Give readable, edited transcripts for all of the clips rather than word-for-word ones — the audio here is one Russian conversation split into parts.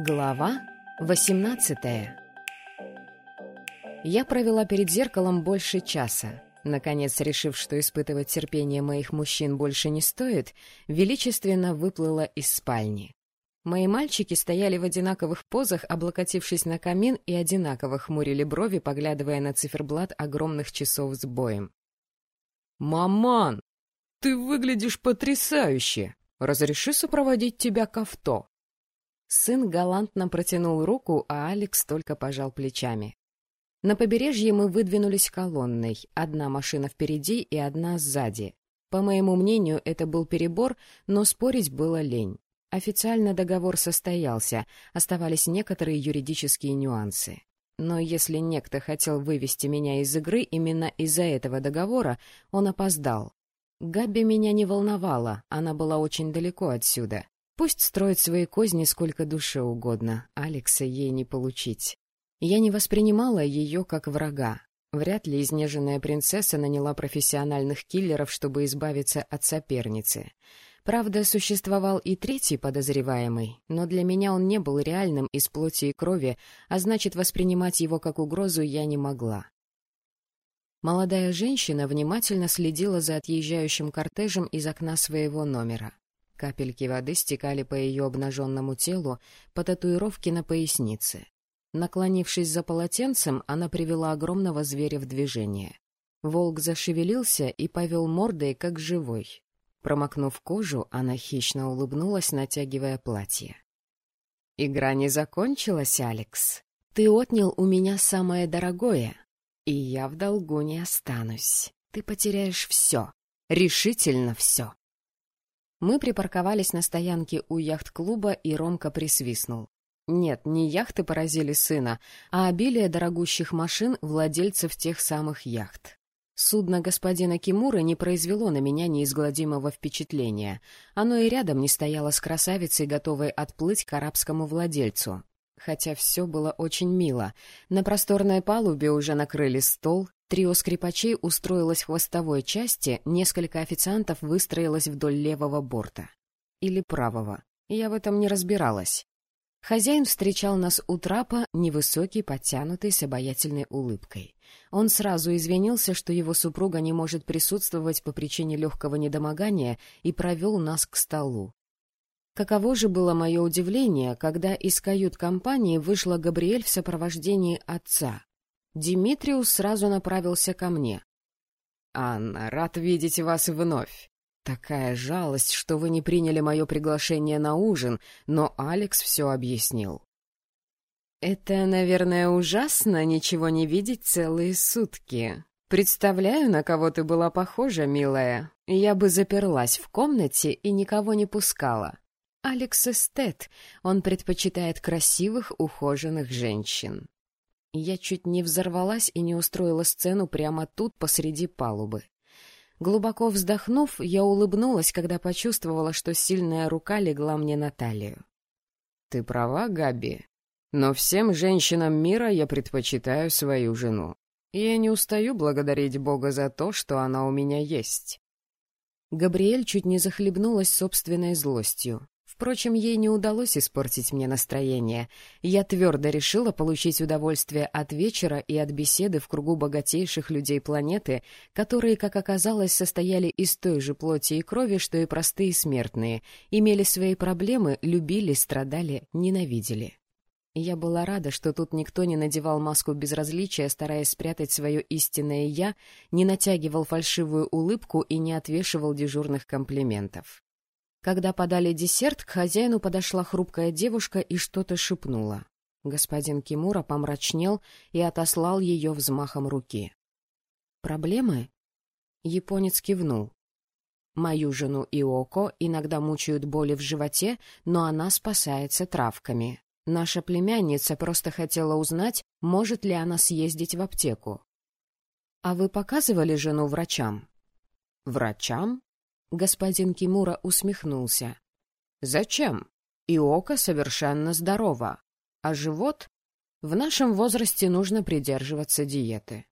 Глава 18. Я провела перед зеркалом больше часа. Наконец, решив, что испытывать терпение моих мужчин больше не стоит, величественно выплыла из спальни. Мои мальчики стояли в одинаковых позах, облокотившись на камин, и одинаково хмурили брови, поглядывая на циферблат огромных часов с боем. «Маман, ты выглядишь потрясающе! Разреши сопроводить тебя к авто!» Сын галантно протянул руку, а Алекс только пожал плечами. На побережье мы выдвинулись колонной, одна машина впереди и одна сзади. По моему мнению, это был перебор, но спорить было лень. Официально договор состоялся, оставались некоторые юридические нюансы. Но если некто хотел вывести меня из игры именно из-за этого договора, он опоздал. Габи меня не волновала, она была очень далеко отсюда. Пусть строит свои козни сколько душе угодно, Алекса ей не получить. Я не воспринимала ее как врага. Вряд ли изнеженная принцесса наняла профессиональных киллеров, чтобы избавиться от соперницы. Правда, существовал и третий подозреваемый, но для меня он не был реальным из плоти и крови, а значит, воспринимать его как угрозу я не могла. Молодая женщина внимательно следила за отъезжающим кортежем из окна своего номера. Капельки воды стекали по ее обнаженному телу, по татуировке на пояснице. Наклонившись за полотенцем, она привела огромного зверя в движение. Волк зашевелился и повел мордой, как живой. Промокнув кожу, она хищно улыбнулась, натягивая платье. «Игра не закончилась, Алекс. Ты отнял у меня самое дорогое, и я в долгу не останусь. Ты потеряешь все, решительно все». Мы припарковались на стоянке у яхт-клуба, и Ромка присвистнул. Нет, не яхты поразили сына, а обилие дорогущих машин владельцев тех самых яхт. Судно господина Кимуры не произвело на меня неизгладимого впечатления. Оно и рядом не стояло с красавицей, готовой отплыть к арабскому владельцу. Хотя все было очень мило. На просторной палубе уже накрыли стол, трио скрипачей устроилось в хвостовой части, несколько официантов выстроилось вдоль левого борта. Или правого. Я в этом не разбиралась. Хозяин встречал нас у трапа, невысокий, подтянутый, с обаятельной улыбкой. Он сразу извинился, что его супруга не может присутствовать по причине легкого недомогания, и провел нас к столу. Каково же было мое удивление, когда из кают-компании вышла Габриэль в сопровождении отца. Димитриус сразу направился ко мне. «Анна, рад видеть вас вновь. Такая жалость, что вы не приняли мое приглашение на ужин, но Алекс все объяснил». «Это, наверное, ужасно, ничего не видеть целые сутки. Представляю, на кого ты была похожа, милая. Я бы заперлась в комнате и никого не пускала. Алекс эстет, он предпочитает красивых, ухоженных женщин». Я чуть не взорвалась и не устроила сцену прямо тут, посреди палубы. Глубоко вздохнув, я улыбнулась, когда почувствовала, что сильная рука легла мне на талию. «Ты права, Габи, но всем женщинам мира я предпочитаю свою жену. Я не устаю благодарить Бога за то, что она у меня есть». Габриэль чуть не захлебнулась собственной злостью. Впрочем, ей не удалось испортить мне настроение. Я твердо решила получить удовольствие от вечера и от беседы в кругу богатейших людей планеты, которые, как оказалось, состояли из той же плоти и крови, что и простые смертные, имели свои проблемы, любили, страдали, ненавидели. Я была рада, что тут никто не надевал маску безразличия, стараясь спрятать свое истинное «я», не натягивал фальшивую улыбку и не отвешивал дежурных комплиментов. Когда подали десерт, к хозяину подошла хрупкая девушка и что-то шепнула. Господин Кимура помрачнел и отослал ее взмахом руки. «Проблемы?» Японец кивнул. «Мою жену Иоко иногда мучают боли в животе, но она спасается травками. Наша племянница просто хотела узнать, может ли она съездить в аптеку». «А вы показывали жену врачам?» «Врачам?» Господин Кимура усмехнулся. «Зачем? Иока совершенно здорова. А живот? В нашем возрасте нужно придерживаться диеты».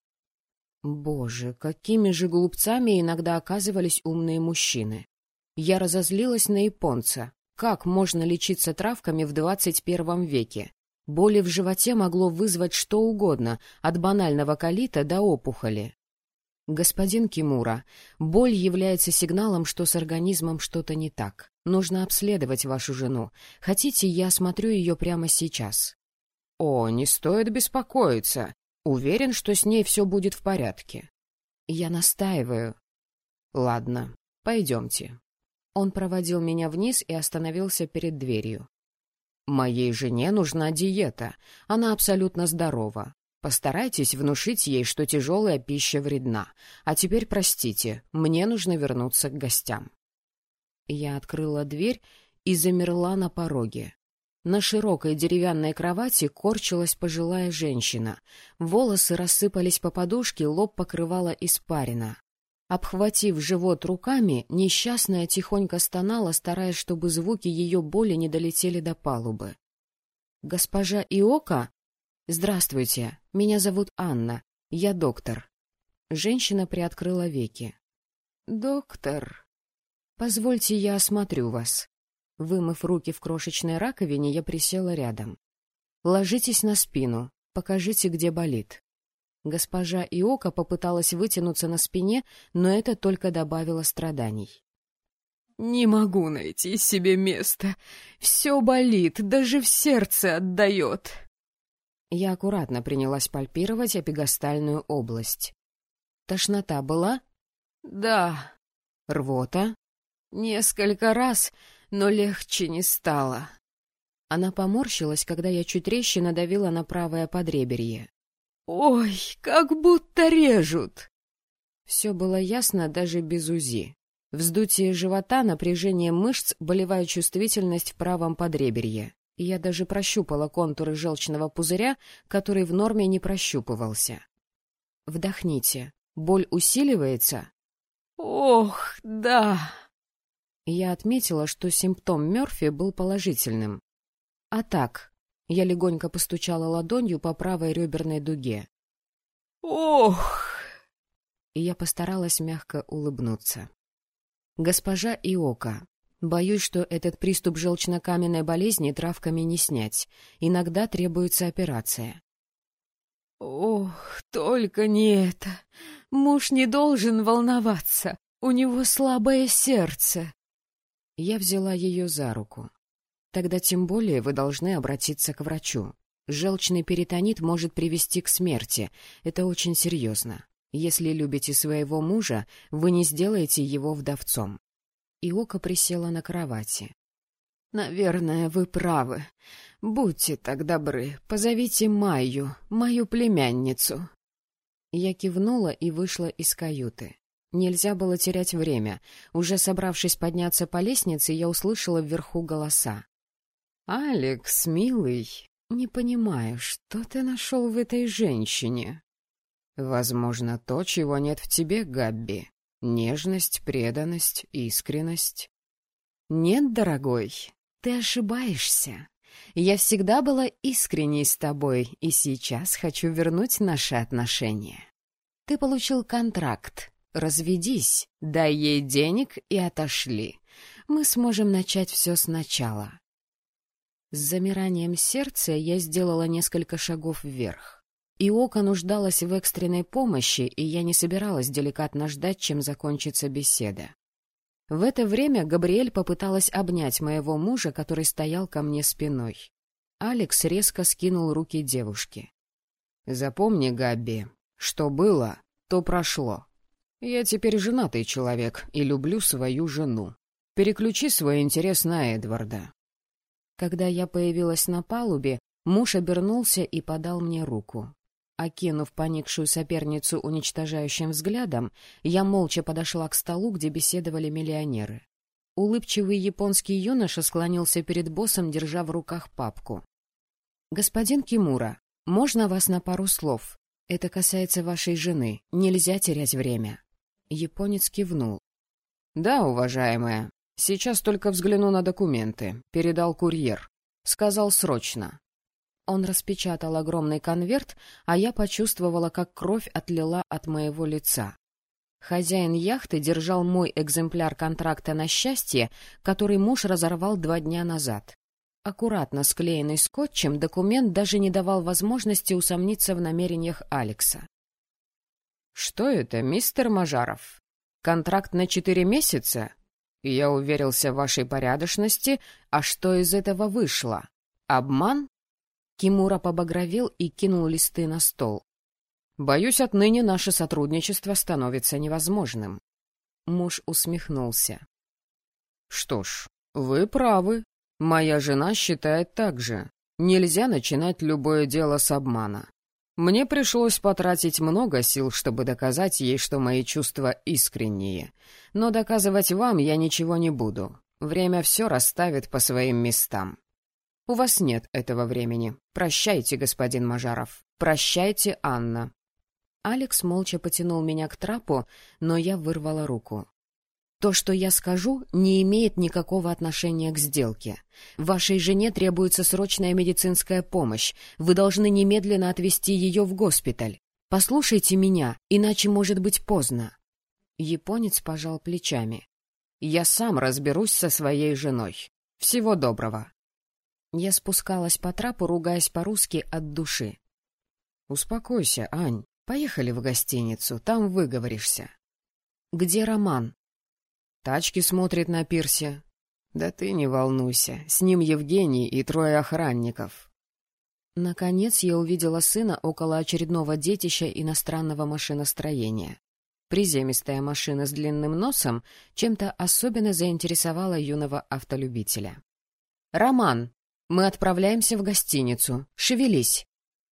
Боже, какими же глупцами иногда оказывались умные мужчины. Я разозлилась на японца. как можно лечиться травками в 21 веке? Боли в животе могло вызвать что угодно, от банального колита до опухоли. Господин Кимура, боль является сигналом, что с организмом что-то не так. Нужно обследовать вашу жену. Хотите, я осмотрю ее прямо сейчас? О, не стоит беспокоиться. Уверен, что с ней все будет в порядке. Я настаиваю. Ладно, пойдемте. Он проводил меня вниз и остановился перед дверью. Моей жене нужна диета. Она абсолютно здорова. Постарайтесь внушить ей, что тяжелая пища вредна. А теперь простите, мне нужно вернуться к гостям. Я открыла дверь и замерла на пороге. На широкой деревянной кровати корчилась пожилая женщина. Волосы рассыпались по подушке, лоб покрывала испарина. Обхватив живот руками, несчастная тихонько стонала, стараясь, чтобы звуки ее боли не долетели до палубы. «Госпожа Иока? Здравствуйте, меня зовут Анна, я доктор». Женщина приоткрыла веки. «Доктор, позвольте, я осмотрю вас». Вымыв руки в крошечной раковине, я присела рядом. «Ложитесь на спину, покажите, где болит». Госпожа Иока попыталась вытянуться на спине, но это только добавило страданий. «Не могу найти себе места. Все болит, даже в сердце отдает». Я аккуратно принялась пальпировать эпигастальную область. «Тошнота была?» «Да». «Рвота?» «Несколько раз, но легче не стало». Она поморщилась, когда я чуть резче надавила на правое подреберье. «Ой, как будто режут!» Все было ясно даже без УЗИ. Вздутие живота, напряжение мышц, болевая чувствительность в правом подреберье. Я даже прощупала контуры желчного пузыря, который в норме не прощупывался. «Вдохните. Боль усиливается?» «Ох, да!» Я отметила, что симптом Мёрфи был положительным. «А так...» Я легонько постучала ладонью по правой реберной дуге. «Ох!» И я постаралась мягко улыбнуться. «Госпожа Иока, боюсь, что этот приступ желчнокаменной болезни травками не снять. Иногда требуется операция». «Ох, только не это! Муж не должен волноваться. У него слабое сердце». Я взяла ее за руку. «Тогда тем более вы должны обратиться к врачу. Желчный перитонит может привести к смерти. Это очень серьезно. Если любите своего мужа, вы не сделаете его вдовцом». Иока присела на кровати. «Наверное, вы правы. Будьте так добры, позовите Майю, мою племянницу». Я кивнула и вышла из каюты. Нельзя было терять время. Уже собравшись подняться по лестнице, я услышала вверху голоса. «Алекс, милый, не понимаю, что ты нашел в этой женщине?» «Возможно, то, чего нет в тебе, Габби. Нежность, преданность, искренность». «Нет, дорогой, ты ошибаешься. Я всегда была искренней с тобой, и сейчас хочу вернуть наши отношения. Ты получил контракт. Разведись, дай ей денег и отошли. Мы сможем начать все сначала». С замиранием сердца я сделала несколько шагов вверх. Иока нуждалась в экстренной помощи, и я не собиралась деликатно ждать, чем закончится беседа. В это время Габриэль попыталась обнять моего мужа, который стоял ко мне спиной. Алекс резко скинул руки девушки. «Запомни, Габби, что было, то прошло. Я теперь женатый человек и люблю свою жену. Переключи свой интерес на Эдварда». Когда я появилась на палубе, муж обернулся и подал мне руку. Окинув поникшую соперницу уничтожающим взглядом, я молча подошла к столу, где беседовали миллионеры. Улыбчивый японский юноша склонился перед боссом, держа в руках папку. «Господин Кимура, можно вас на пару слов? Это касается вашей жены. Нельзя терять время». Японец кивнул. «Да, уважаемая. Сейчас только взгляну на документы. Передал курьер. Сказал срочно». Он распечатал огромный конверт, а я почувствовала, как кровь отлила от моего лица. Хозяин яхты держал мой экземпляр контракта на счастье, который муж разорвал 2 дня назад. Аккуратно склеенный скотчем, документ даже не давал возможности усомниться в намерениях Алекса. «Что это, мистер Мажаров? Контракт на 4 месяца? Я уверился в вашей порядочности, а что из этого вышло? Обман?» Кимура побагровел и кинул листы на стол. «Боюсь, отныне наше сотрудничество становится невозможным». Муж усмехнулся. «Что ж, вы правы. Моя жена считает так же. Нельзя начинать любое дело с обмана. Мне пришлось потратить много сил, чтобы доказать ей, что мои чувства искренние. Но доказывать вам я ничего не буду. Время все расставит по своим местам. У вас нет этого времени. Прощайте, господин Мажаров. Прощайте, Анна». Алекс молча потянул меня к трапу, но я вырвала руку. «То, что я скажу, не имеет никакого отношения к сделке. Вашей жене требуется срочная медицинская помощь. Вы должны немедленно отвезти ее в госпиталь. Послушайте меня, иначе может быть поздно». Японец пожал плечами. «Я сам разберусь со своей женой. Всего доброго». Я спускалась по трапу, ругаясь по-русски от души. «Успокойся, Ань. Поехали в гостиницу, там выговоришься». «Где Роман?» «Тачки смотрит на пирсе». «Да ты не волнуйся, с ним Евгений и 3 охранников». Наконец я увидела сына около очередного детища иностранного машиностроения. Приземистая машина с длинным носом чем-то особенно заинтересовала юного автолюбителя. «Роман, мы отправляемся в гостиницу. Шевелись!»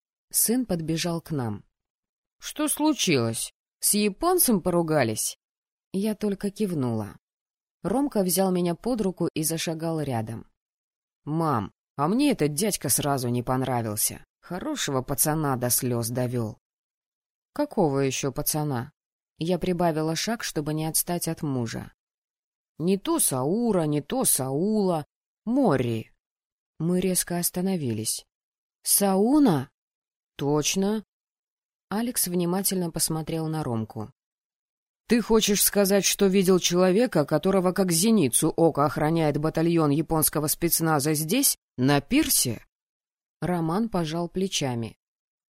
Сын подбежал к нам. «Что случилось? С японцем поругались?» Я только кивнула. Ромка взял меня под руку и зашагал рядом. «Мам, а мне этот дядька сразу не понравился. Хорошего пацана до слез довел». «Какого еще пацана?» Я прибавила шаг, чтобы не отстать от мужа. «Не то Саура, не то Саула. Мори». Мы резко остановились. «Сауна?» «Точно». Алекс внимательно посмотрел на Ромку. «Ты хочешь сказать, что видел человека, которого как зеницу ока охраняет батальон японского спецназа здесь, на пирсе?» Роман пожал плечами.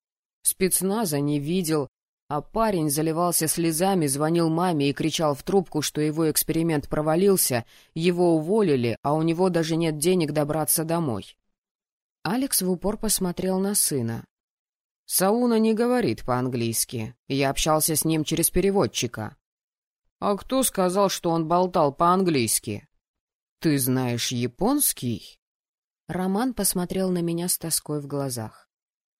«Спецназа не видел, а парень заливался слезами, звонил маме и кричал в трубку, что его эксперимент провалился, его уволили, а у него даже нет денег добраться домой». Алекс в упор посмотрел на сына. «Сауна не говорит по-английски. Я общался с ним через переводчика». «А кто сказал, что он болтал по-английски?» «Ты знаешь японский?» Роман посмотрел на меня с тоской в глазах.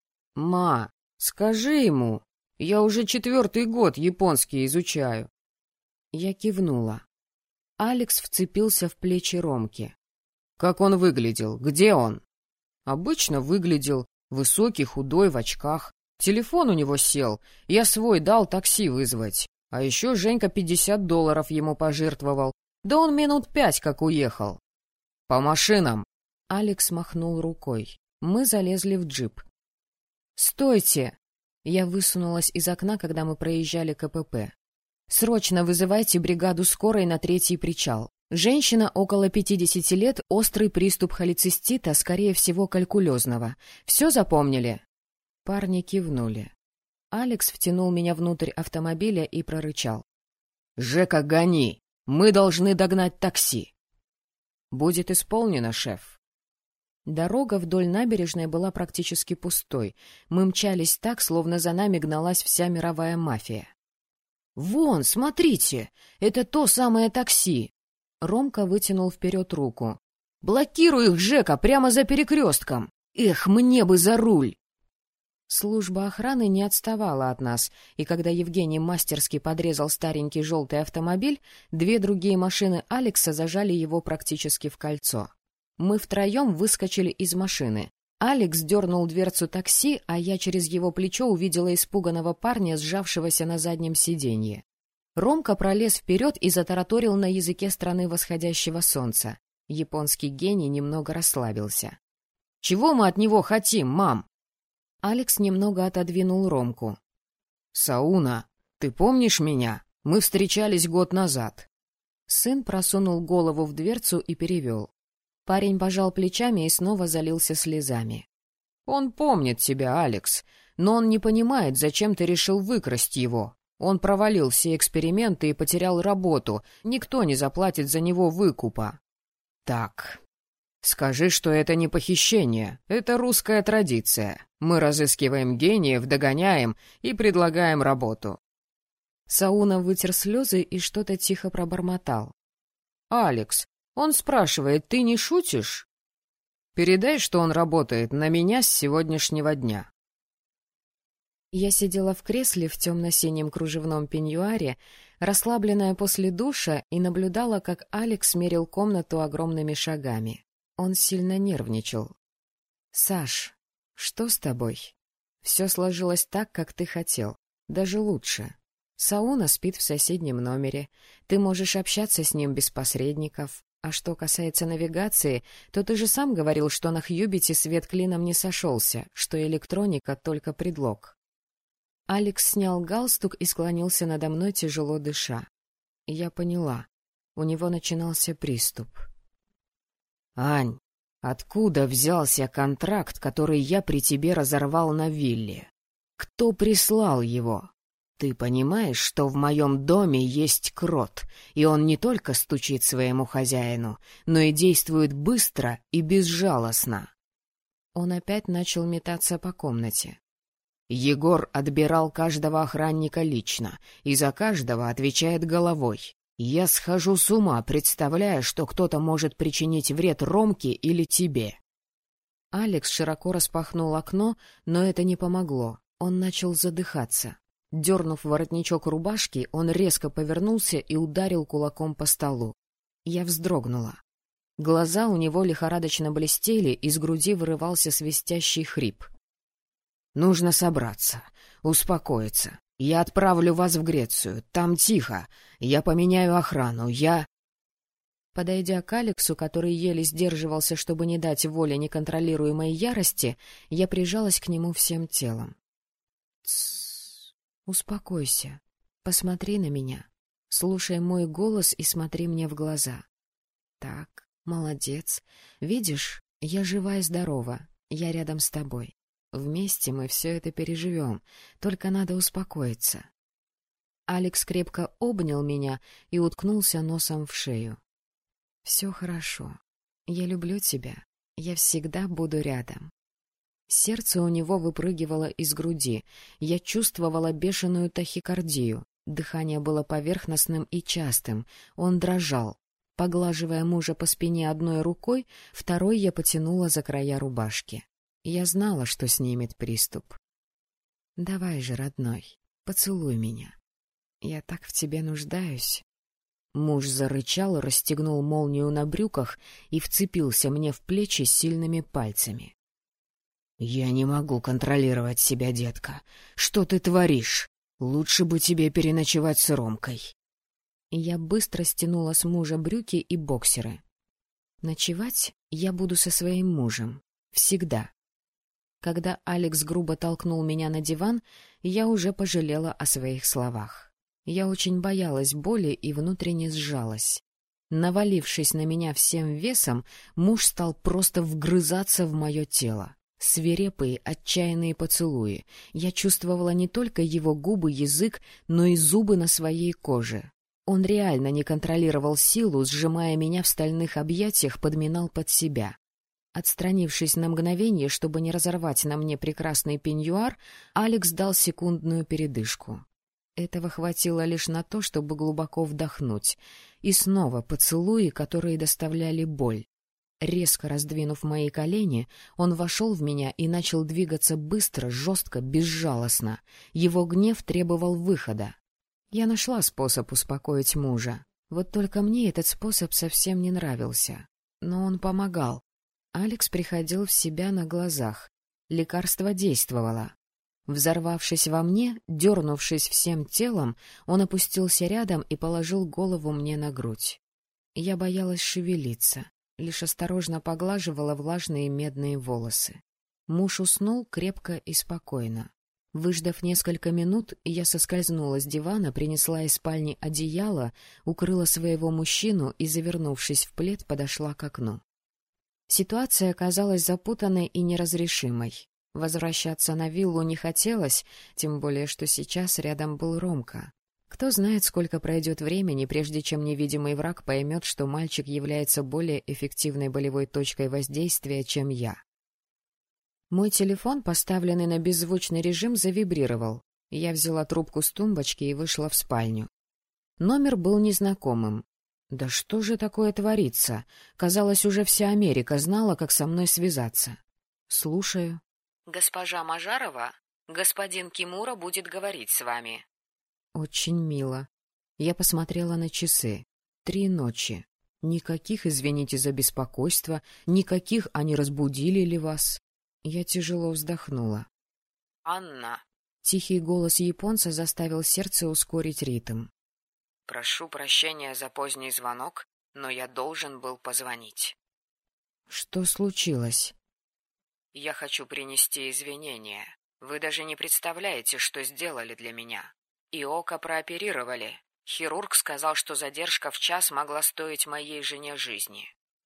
«Ма, скажи ему, я уже 4-й год японский изучаю». Я кивнула. Алекс вцепился в плечи Ромки. «Как он выглядел? Где он?» «Обычно выглядел. Высокий, худой, в очках. Телефон у него сел. Я свой дал такси вызвать. А еще Женька $50 ему пожертвовал. Да он минут 5 как уехал». «По машинам!» Алекс махнул рукой. Мы залезли в джип. «Стойте!» Я высунулась из окна, когда мы проезжали КПП. «Срочно вызывайте бригаду скорой на 3-й причал. Женщина около 50 лет, острый приступ холецистита, скорее всего, калькулезного. Все запомнили?» Парни кивнули. Алекс втянул меня внутрь автомобиля и прорычал. «Жека, гони! Мы должны догнать такси!» «Будет исполнено, шеф». Дорога вдоль набережной была практически пустой. Мы мчались так, словно за нами гналась вся мировая мафия. «Вон, смотрите! Это то самое такси!» Ромка вытянул вперед руку. «Блокируй их, Жека, прямо за перекрестком! Эх, мне бы за руль!» Служба охраны не отставала от нас, и когда Евгений мастерски подрезал старенький желтый автомобиль, 2 другие машины Алекса зажали его практически в кольцо. Мы втроем выскочили из машины. Алекс дернул дверцу такси, а я через его плечо увидела испуганного парня, сжавшегося на заднем сиденье. Ромка пролез вперед и затараторил на языке страны восходящего солнца. Японский гений немного расслабился. «Чего мы от него хотим, мам?» Алекс немного отодвинул Ромку. «Сауна, ты помнишь меня? Мы встречались год назад». Сын просунул голову в дверцу и перевел. Парень пожал плечами и снова залился слезами. «Он помнит тебя, Алекс, но он не понимает, зачем ты решил выкрасть его. Он провалил все эксперименты и потерял работу. Никто не заплатит за него выкупа». «Так, скажи, что это не похищение. Это русская традиция. Мы разыскиваем гениев, догоняем и предлагаем работу». Сауна вытер слезы и что-то тихо пробормотал. «Алекс, он спрашивает, ты не шутишь? Передай, что он работает на меня с сегодняшнего дня». Я сидела в кресле в темно-синем кружевном пеньюаре, расслабленная после душа, и наблюдала, как Алекс мерил комнату огромными шагами. Он сильно нервничал. «Саш, что с тобой? Все сложилось так, как ты хотел. Даже лучше. Сауна спит в соседнем номере. Ты можешь общаться с ним без посредников. А что касается навигации, то ты же сам говорил, что на Хьюбите свет клином не сошелся, что электроника — только предлог». Алекс снял галстук и склонился надо мной, тяжело дыша. Я поняла. У него начинался приступ. «Ань, откуда взялся контракт, который я при тебе разорвал на вилле? Кто прислал его? Ты понимаешь, что в моем доме есть крот, и он не только стучит своему хозяину, но и действует быстро и безжалостно?» Он опять начал метаться по комнате. «Егор отбирал каждого охранника лично, и за каждого отвечает головой. Я схожу с ума, представляя, что кто-то может причинить вред Ромке или тебе». Алекс широко распахнул окно, но это не помогло. Он начал задыхаться. Дернув воротничок рубашки, он резко повернулся и ударил кулаком по столу. Я вздрогнула. Глаза у него лихорадочно блестели, из груди вырывался свистящий хрип. «Нужно собраться, успокоиться. Я отправлю вас в Грецию. Там тихо. Я поменяю охрану. Подойдя к Алексу, который еле сдерживался, чтобы не дать воли неконтролируемой ярости, я прижалась к нему всем телом. «Тссс, успокойся. Посмотри на меня. Слушай мой голос и смотри мне в глаза. Так, молодец. Видишь, я жива и здорова. Я рядом с тобой. Вместе мы все это переживем, только надо успокоиться». Алекс крепко обнял меня и уткнулся носом в шею. «Все хорошо. Я люблю тебя. Я всегда буду рядом». Сердце у него выпрыгивало из груди. Я чувствовала бешеную тахикардию. Дыхание было поверхностным и частым. Он дрожал. Поглаживая мужа по спине одной рукой, второй я потянула за края рубашки. Я знала, что снимет приступ. «Давай же, родной, поцелуй меня. Я так в тебе нуждаюсь». Муж зарычал, расстегнул молнию на брюках и вцепился мне в плечи сильными пальцами. «Я не могу контролировать себя, детка. Что ты творишь? Лучше бы тебе переночевать с Ромкой». Я быстро стянула с мужа брюки и боксеры. Ночевать я буду со своим мужем. Всегда. Когда Алекс грубо толкнул меня на диван, я уже пожалела о своих словах. Я очень боялась боли и внутренне сжалась. Навалившись на меня всем весом, муж стал просто вгрызаться в мое тело. Свирепые, отчаянные поцелуи. Я чувствовала не только его губы, язык, но и зубы на своей коже. Он реально не контролировал силу, сжимая меня в стальных объятиях, подминал под себя. Отстранившись на мгновение, чтобы не разорвать на мне прекрасный пеньюар, Алекс дал секундную передышку. Этого хватило лишь на то, чтобы глубоко вдохнуть. И снова поцелуи, которые доставляли боль. Резко раздвинув мои колени, он вошел в меня и начал двигаться быстро, жестко, безжалостно. Его гнев требовал выхода. Я нашла способ успокоить мужа. Вот только мне этот способ совсем не нравился. Но он помогал. Алекс приходил в себя на глазах. Лекарство действовало. Взорвавшись во мне, дернувшись всем телом, он опустился рядом и положил голову мне на грудь. Я боялась шевелиться, лишь осторожно поглаживала влажные медные волосы. Муж уснул крепко и спокойно. Выждав несколько минут, я соскользнула с дивана, принесла из спальни одеяло, укрыла своего мужчину и, завернувшись в плед, подошла к окну. Ситуация оказалась запутанной и неразрешимой. Возвращаться на виллу не хотелось, тем более, что сейчас рядом был Ромка. Кто знает, сколько пройдет времени, прежде чем невидимый враг поймет, что мальчик является более эффективной болевой точкой воздействия, чем я. Мой телефон, поставленный на беззвучный режим, завибрировал. Я взяла трубку с тумбочки и вышла в спальню. Номер был незнакомым. Да что же такое творится? Казалось, уже вся Америка знала, как со мной связаться. Слушаю. «Госпожа Мажарова, господин Кимура будет говорить с вами». Очень мило. Я посмотрела на часы. 3 ночи. Никаких «извините за беспокойство», никаких «а не разбудили ли вас». Я тяжело вздохнула. «Анна». Тихий голос японца заставил сердце ускорить ритм. «Прошу прощения за поздний звонок, но я должен был позвонить». Что случилось? «Я хочу принести извинения. Вы даже не представляете, что сделали для меня. Иока прооперировали. Хирург сказал, что задержка в час могла стоить моей жене жизни».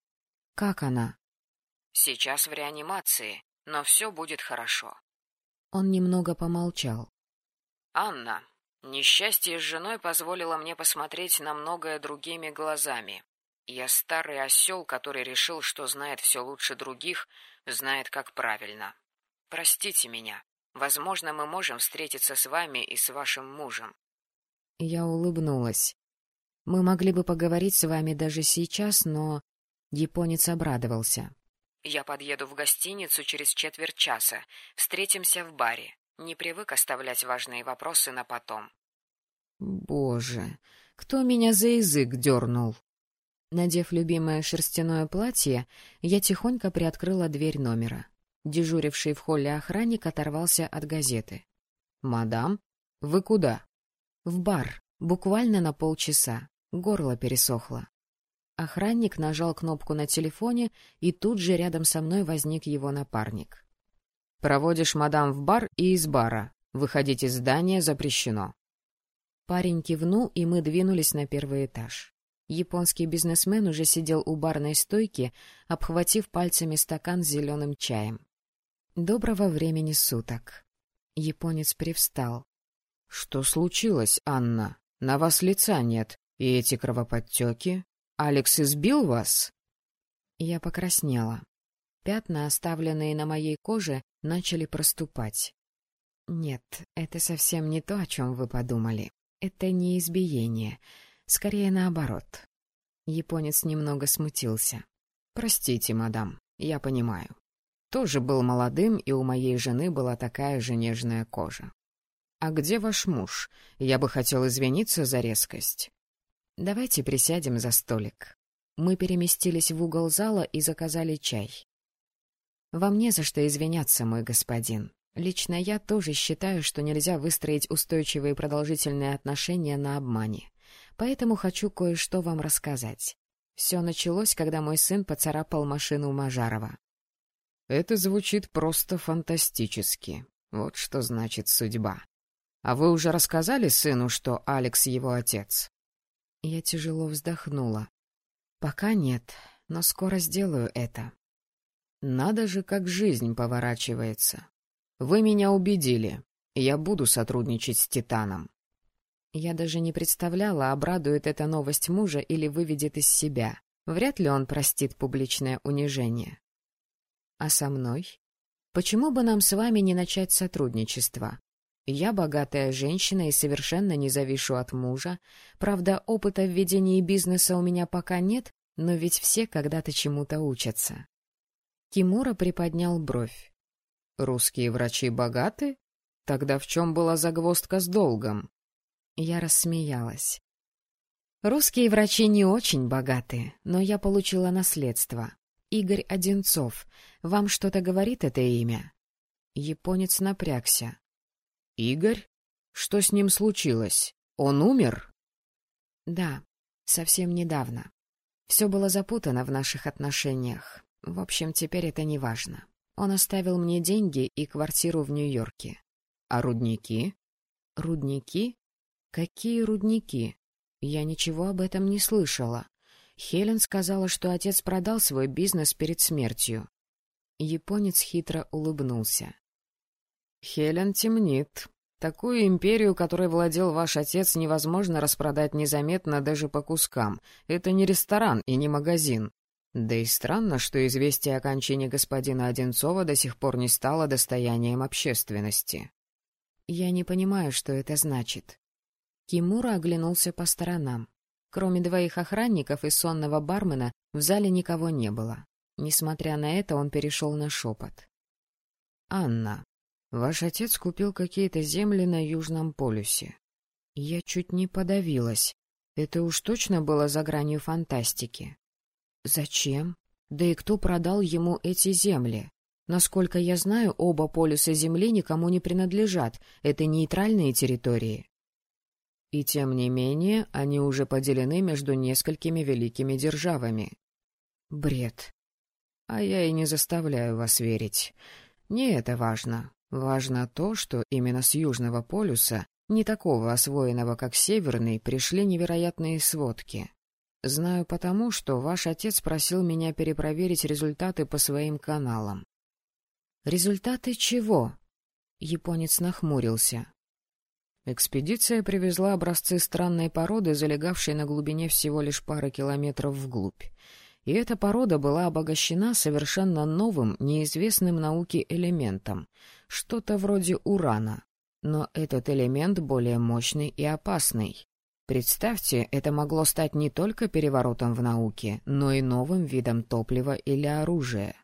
Как она? «Сейчас в реанимации, но все будет хорошо». Он немного помолчал. «Анна, несчастье с женой позволило мне посмотреть на многое другими глазами. Я старый осел, который решил, что знает все лучше других, знает, как правильно. Простите меня. Возможно, мы можем встретиться с вами и с вашим мужем». Я улыбнулась. Мы могли бы поговорить с вами даже сейчас, но... Японец обрадовался. «Я подъеду в гостиницу через четверть часа. Встретимся в баре. Не привык оставлять важные вопросы на потом». Боже, кто меня за язык дернул? Надев любимое шерстяное платье, я тихонько приоткрыла дверь номера. Дежуривший в холле охранник оторвался от газеты. «Мадам, вы куда?» «В бар. Буквально на полчаса. Горло пересохло». Охранник нажал кнопку на телефоне, и тут же рядом со мной возник его напарник. «Проводишь мадам в бар и из бара. Выходить из здания запрещено». Парень кивнул, и мы двинулись на первый этаж. Японский бизнесмен уже сидел у барной стойки, обхватив пальцами стакан с зеленым чаем. «Доброго времени суток». Японец привстал. «Что случилось, Анна? На вас лица нет, и эти кровоподтеки. Алекс избил вас?» Я покраснела. Пятна, оставленные на моей коже, начали проступать. «Нет, это совсем не то, о чем вы подумали. Это не избиение. Скорее наоборот». Японец немного смутился. «Простите, мадам, я понимаю. Тоже был молодым, и у моей жены была такая же нежная кожа. А где ваш муж? Я бы хотел извиниться за резкость». «Давайте присядем за столик». Мы переместились в угол зала и заказали чай. «Вам не за что извиняться, мой господин. Лично я тоже считаю, что нельзя выстроить устойчивые и продолжительные отношения на обмане. Поэтому хочу кое-что вам рассказать. Все началось, когда мой сын поцарапал машину Мажарова». «Это звучит просто фантастически. Вот что значит судьба. А вы уже рассказали сыну, что Алекс его отец?» Я тяжело вздохнула. «Пока нет, но скоро сделаю это». «Надо же, как жизнь поворачивается. Вы меня убедили. Я буду сотрудничать с Титаном». Я даже не представляла, обрадует эта новость мужа или выведет из себя. Вряд ли он простит публичное унижение. «А со мной? Почему бы нам с вами не начать сотрудничество? Я богатая женщина и совершенно не завишу от мужа. Правда, опыта в ведении бизнеса у меня пока нет, но ведь все когда-то чему-то учатся». Кимура приподнял бровь. «Русские врачи богаты? Тогда в чем была загвоздка с долгом?» Я рассмеялась. «Русские врачи не очень богаты, но я получила наследство. Игорь Одинцов. Вам что-то говорит это имя?» Японец напрягся. «Игорь? Что с ним случилось? Он умер?» «Да, совсем недавно. Все было запутано в наших отношениях. В общем, теперь это не важно. Он оставил мне деньги и квартиру в Нью-Йорке. А рудники? Рудники? Какие рудники? Я ничего об этом не слышала. Хелен сказала, что отец продал свой бизнес перед смертью. Японец хитро улыбнулся. Хелен темнит. Такую империю, которой владел ваш отец, невозможно распродать незаметно даже по кускам. Это не ресторан и не магазин. Да и странно, что известие о кончине господина Одинцова до сих пор не стало достоянием общественности. Я не понимаю, что это значит. Кимура оглянулся по сторонам. Кроме 2 охранников и сонного бармена, в зале никого не было. Несмотря на это, он перешел на шепот. «Анна, ваш отец купил какие-то земли на Южном полюсе». Я чуть не подавилась. Это уж точно было за гранью фантастики. Зачем? Да и кто продал ему эти земли? Насколько я знаю, оба полюса Земли никому не принадлежат. Это нейтральные территории. И тем не менее, они уже поделены между несколькими великими державами. Бред. А я и не заставляю вас верить. Не это важно. Важно то, что именно с Южного полюса, не такого освоенного, как Северный, пришли невероятные сводки. Знаю потому, что ваш отец просил меня перепроверить результаты по своим каналам. «Результаты чего?» Японец нахмурился. Экспедиция привезла образцы странной породы, залегавшей на глубине всего лишь пары километров вглубь. И эта порода была обогащена совершенно новым, неизвестным науке элементом, что-то вроде урана. Но этот элемент более мощный и опасный. Представьте, это могло стать не только переворотом в науке, но и новым видом топлива или оружия.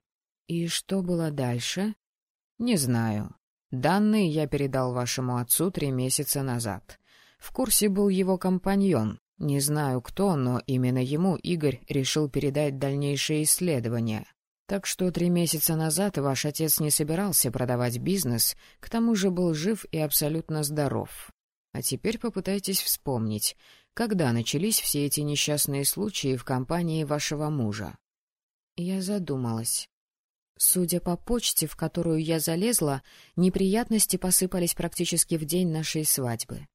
И что было дальше? Не знаю. Данные я передал вашему отцу 3 месяца назад. В курсе был его компаньон. Не знаю кто, но именно ему Игорь решил передать дальнейшие исследования. Так что 3 месяца назад ваш отец не собирался продавать бизнес, к тому же был жив и абсолютно здоров. А теперь попытайтесь вспомнить, когда начались все эти несчастные случаи в компании вашего мужа. Я задумалась. Судя по почте, в которую я залезла, неприятности посыпались практически в день нашей свадьбы.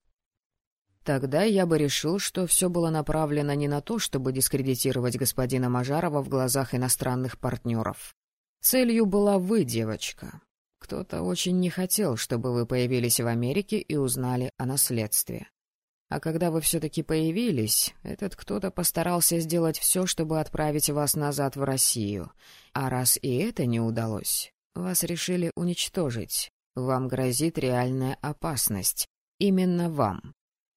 Тогда я бы решил, что все было направлено не на то, чтобы дискредитировать господина Мажарова в глазах иностранных партнеров. Целью была вы, девочка. Кто-то очень не хотел, чтобы вы появились в Америке и узнали о наследстве. А когда вы все-таки появились, этот кто-то постарался сделать все, чтобы отправить вас назад в Россию. А раз и это не удалось, вас решили уничтожить. Вам грозит реальная опасность. Именно вам.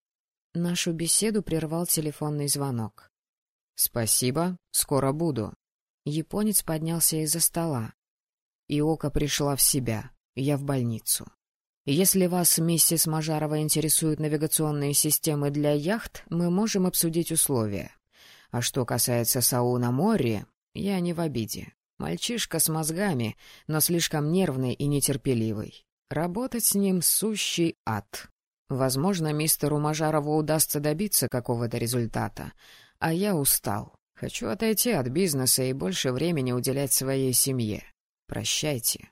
Нашу беседу прервал телефонный звонок. «Спасибо, скоро буду». Японец поднялся из-за стола. Иока пришла в себя. Я в больницу. Если вас, миссис Мажарова, интересуют навигационные системы для яхт, мы можем обсудить условия. А что касается Сауна Мори, я не в обиде. Мальчишка с мозгами, но слишком нервный и нетерпеливый. Работать с ним — сущий ад. Возможно, мистеру Мажарову удастся добиться какого-то результата. А я устал. Хочу отойти от бизнеса и больше времени уделять своей семье. Прощайте.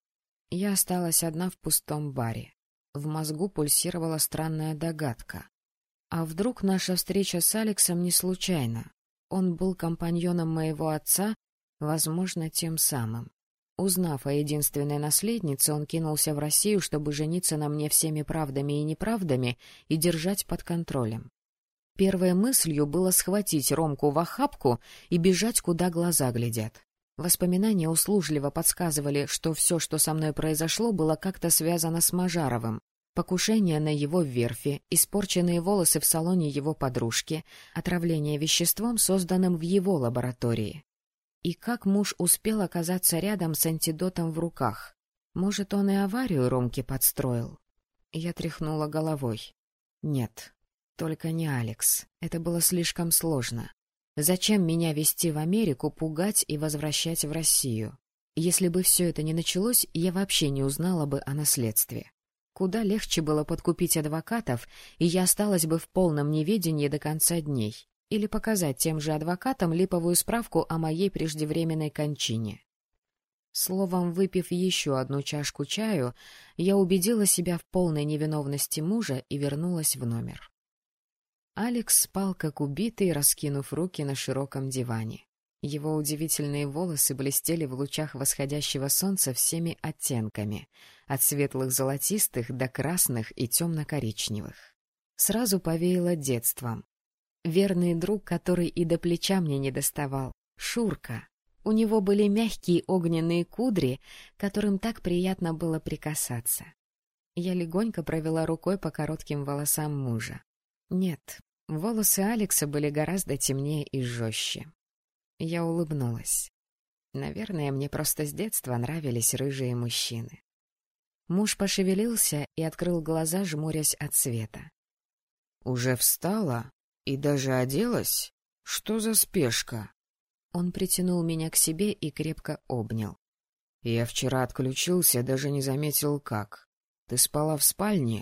Я осталась одна в пустом баре. В мозгу пульсировала странная догадка. А вдруг наша встреча с Алексом не случайна? Он был компаньоном моего отца, возможно, тем самым. Узнав о единственной наследнице, он кинулся в Россию, чтобы жениться на мне всеми правдами и неправдами и держать под контролем. Первой мыслью было схватить Ромку в охапку и бежать, куда глаза глядят. Воспоминания услужливо подсказывали, что все, что со мной произошло, было как-то связано с Мажаровым. Покушение на его верфи, испорченные волосы в салоне его подружки, отравление веществом, созданным в его лаборатории. И как муж успел оказаться рядом с антидотом в руках? Может, он и аварию Ромке подстроил? Я тряхнула головой. Нет, только не Алекс. Это было слишком сложно. Зачем меня везти в Америку, пугать и возвращать в Россию? Если бы все это не началось, я вообще не узнала бы о наследстве. Куда легче было подкупить адвокатов, и я осталась бы в полном неведении до конца дней. Или показать тем же адвокатам липовую справку о моей преждевременной кончине. Словом, выпив еще одну чашку чаю, я убедила себя в полной невиновности мужа и вернулась в номер. Алекс спал как убитый, раскинув руки на широком диване. Его удивительные волосы блестели в лучах восходящего солнца всеми оттенками, от светлых золотистых до красных и темно-коричневых. Сразу повеяло детством. Верный друг, который и до плеча мне не доставал, Шурка. У него были мягкие огненные кудри, которым так приятно было прикасаться. Я легонько провела рукой по коротким волосам мужа. Нет, волосы Алекса были гораздо темнее и жестче. Я улыбнулась. Наверное, мне просто с детства нравились рыжие мужчины. Муж пошевелился и открыл глаза, жмурясь от света. — Уже встала? И даже оделась? Что за спешка? Он притянул меня к себе и крепко обнял. — Я вчера отключился, даже не заметил как. Ты спала в спальне?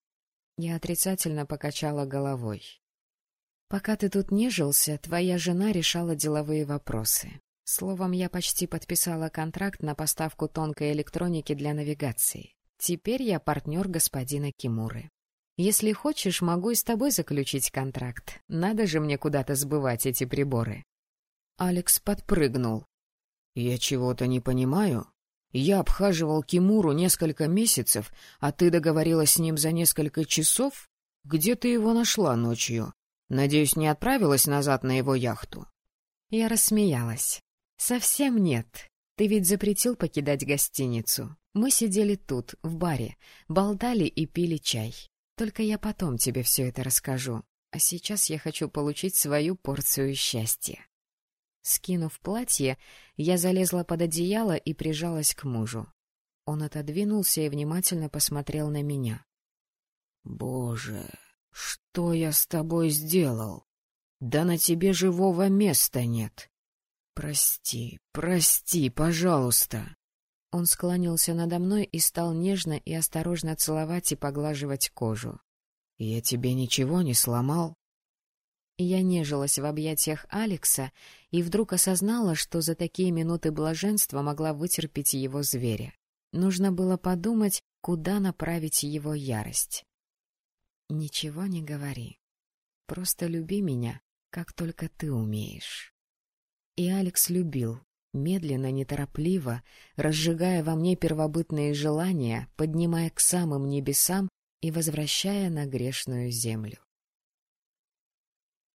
Я отрицательно покачала головой. Пока ты тут нежился, твоя жена решала деловые вопросы. Словом, я почти подписала контракт на поставку тонкой электроники для навигации. Теперь я партнер господина Кимуры. Если хочешь, могу и с тобой заключить контракт. Надо же мне куда-то сбывать эти приборы. Алекс подпрыгнул. — Я чего-то не понимаю. Я обхаживал Кимуру несколько месяцев, а ты договорилась с ним за несколько часов? Где ты его нашла ночью? Надеюсь, не отправилась назад на его яхту? Я рассмеялась. — Совсем нет. Ты ведь запретил покидать гостиницу. Мы сидели тут, в баре, болтали и пили чай. Только я потом тебе все это расскажу. А сейчас я хочу получить свою порцию счастья. Скинув платье, я залезла под одеяло и прижалась к мужу. Он отодвинулся и внимательно посмотрел на меня. — Боже, что я с тобой сделал? Да на тебе живого места нет. Прости, прости, пожалуйста. Он склонился надо мной и стал нежно и осторожно целовать и поглаживать кожу. — Я тебе ничего не сломал? Я нежилась в объятиях Алекса и вдруг осознала, что за такие минуты блаженства могла вытерпеть его зверя. Нужно было подумать, куда направить его ярость. «Ничего не говори. Просто люби меня, как только ты умеешь». И Алекс любил, медленно, неторопливо, разжигая во мне первобытные желания, поднимая к самым небесам и возвращая на грешную землю.